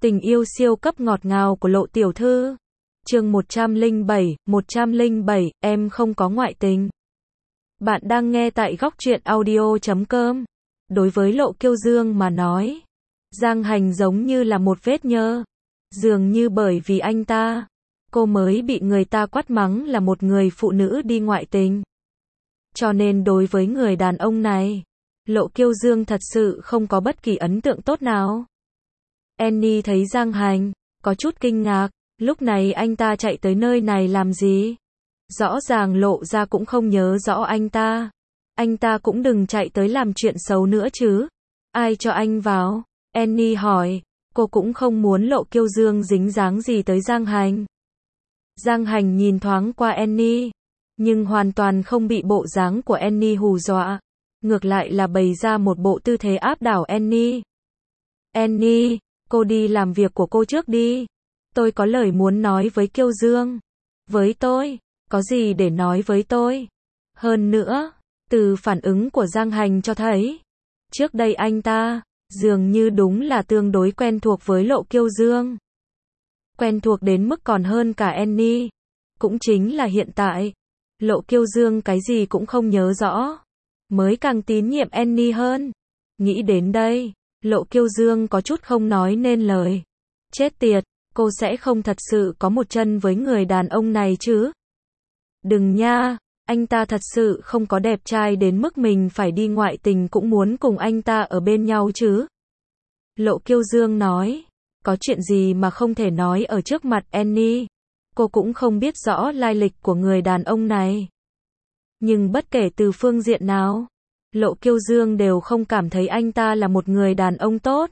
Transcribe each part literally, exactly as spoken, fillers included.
Tình yêu siêu cấp ngọt ngào của Lộ tiểu thư. Chương một trăm lẻ bảy, một trăm lẻ bảy, em không có ngoại tình. Bạn đang nghe tại góc truyện audio chấm com. Đối với Lộ Kiêu Dương mà nói, Giang Hành giống như là một vết nhơ. Dường như bởi vì anh ta, cô mới bị người ta quát mắng là một người phụ nữ đi ngoại tình. Cho nên đối với người đàn ông này, Lộ Kiêu Dương thật sự không có bất kỳ ấn tượng tốt nào. Annie thấy Giang Hành, có chút kinh ngạc, lúc này anh ta chạy tới nơi này làm gì? Rõ ràng Lộ ra cũng không nhớ rõ anh ta. Anh ta cũng đừng chạy tới làm chuyện xấu nữa chứ. Ai cho anh vào? Annie hỏi, cô cũng không muốn Lộ Kiêu Dương dính dáng gì tới Giang Hành. Giang Hành nhìn thoáng qua Annie, nhưng hoàn toàn không bị bộ dáng của Annie hù dọa. Ngược lại là bày ra một bộ tư thế áp đảo Annie. Annie, cô đi làm việc của cô trước đi. Tôi có lời muốn nói với Kiêu Dương. Với tôi? Có gì để nói với tôi? Hơn nữa, từ phản ứng của Giang Hành cho thấy, trước đây anh ta, dường như đúng là tương đối quen thuộc với Lộ Kiêu Dương. Quen thuộc đến mức còn hơn cả Annie. Cũng chính là hiện tại, Lộ Kiêu Dương cái gì cũng không nhớ rõ, mới càng tín nhiệm Annie hơn. Nghĩ đến đây, Lộ Kiêu Dương có chút không nói nên lời. Chết tiệt, cô sẽ không thật sự có một chân với người đàn ông này chứ? Đừng nha, anh ta thật sự không có đẹp trai đến mức mình phải đi ngoại tình cũng muốn cùng anh ta ở bên nhau chứ? Lộ Kiêu Dương nói, có chuyện gì mà không thể nói ở trước mặt Annie? Cô cũng không biết rõ lai lịch của người đàn ông này. Nhưng bất kể từ phương diện nào, Lộ Kiêu Dương đều không cảm thấy anh ta là một người đàn ông tốt.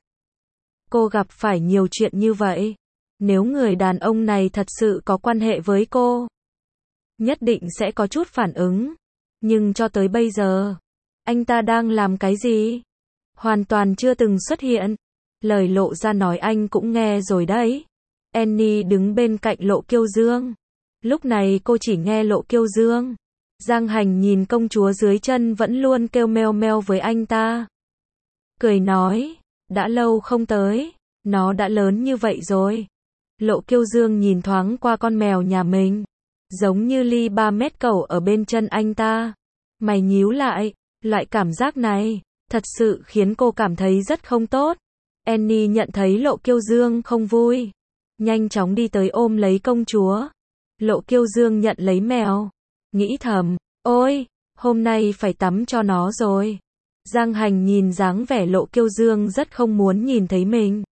Cô gặp phải nhiều chuyện như vậy. Nếu người đàn ông này thật sự có quan hệ với cô, nhất định sẽ có chút phản ứng. Nhưng cho tới bây giờ, anh ta đang làm cái gì? Hoàn toàn chưa từng xuất hiện. Lời Lộ ra nói anh cũng nghe rồi đấy. Annie đứng bên cạnh Lộ Kiêu Dương. Lúc này cô chỉ nghe Lộ Kiêu Dương. Giang Hành nhìn công chúa dưới chân vẫn luôn kêu meo meo với anh ta. Cười nói, đã lâu không tới, nó đã lớn như vậy rồi. Lộ Kiêu Dương nhìn thoáng qua con mèo nhà mình, giống như ly ba mét cẩu ở bên chân anh ta. Mày nhíu lại, loại cảm giác này, thật sự khiến cô cảm thấy rất không tốt. Annie nhận thấy Lộ Kiêu Dương không vui, nhanh chóng đi tới ôm lấy công chúa. Lộ Kiêu Dương nhận lấy mèo, nghĩ thầm, ôi, hôm nay phải tắm cho nó rồi. Giang Hành nhìn dáng vẻ Lộ Kiêu Dương rất không muốn nhìn thấy mình.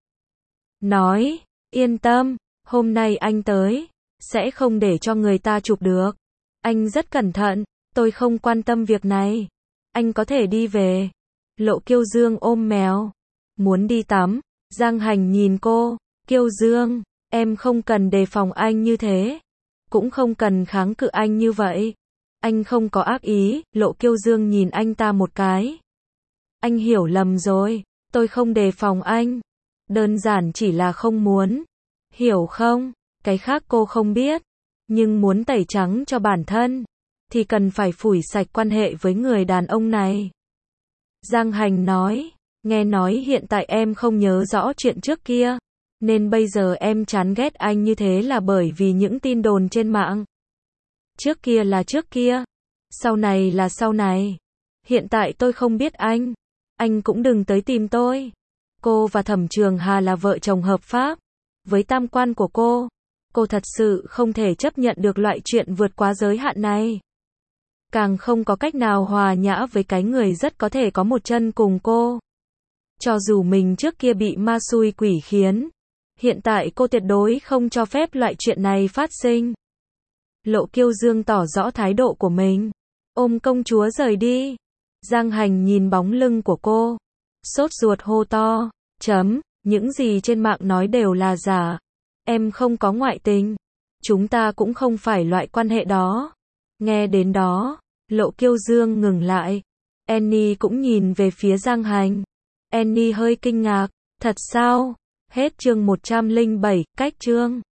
Nói, yên tâm, hôm nay anh tới, sẽ không để cho người ta chụp được. Anh rất cẩn thận, tôi không quan tâm việc này. Anh có thể đi về. Lộ Kiêu Dương ôm mèo, muốn đi tắm. Giang Hành nhìn cô, Kiêu Dương, em không cần đề phòng anh như thế. Cũng không cần kháng cự anh như vậy. Anh không có ác ý. Lộ Kiêu Dương nhìn anh ta một cái. Anh hiểu lầm rồi, tôi không đề phòng anh. Đơn giản chỉ là không muốn. Hiểu không? Cái khác cô không biết. Nhưng muốn tẩy trắng cho bản thân, thì cần phải phủi sạch quan hệ với người đàn ông này. Giang Hành nói, nghe nói hiện tại em không nhớ rõ chuyện trước kia. Nên bây giờ em chán ghét anh như thế là bởi vì những tin đồn trên mạng. Trước kia là trước kia. Sau này là sau này. Hiện tại tôi không biết anh. Anh cũng đừng tới tìm tôi. Cô và Thẩm Trường Hà là vợ chồng hợp pháp. Với tam quan của cô, cô thật sự không thể chấp nhận được loại chuyện vượt quá giới hạn này. Càng không có cách nào hòa nhã với cái người rất có thể có một chân cùng cô. Cho dù mình trước kia bị ma xui quỷ khiến, hiện tại cô tuyệt đối không cho phép loại chuyện này phát sinh. Lộ Kiêu Dương tỏ rõ thái độ của mình, ôm công chúa rời đi. Giang Hành nhìn bóng lưng của cô, sốt ruột hô to, chấm, những gì trên mạng nói đều là giả. Em không có ngoại tình. Chúng ta cũng không phải loại quan hệ đó. Nghe đến đó, Lộ Kiêu Dương ngừng lại. Annie cũng nhìn về phía Giang Hành. Annie hơi kinh ngạc, thật sao? Hết chương một trăm lẻ bảy, cách chương.